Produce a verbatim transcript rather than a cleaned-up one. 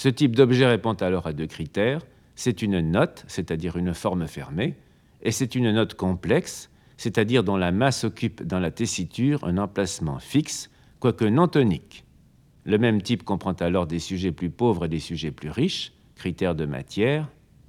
Ce type d'objet répond alors à deux critères. C'est une note, c'est-à-dire une forme fermée, et c'est une note complexe, c'est-à-dire dont la masse occupe dans la tessiture un emplacement fixe, quoique non tonique. Le même type comprend alors des sujets plus pauvres et des sujets plus riches, critères de matière,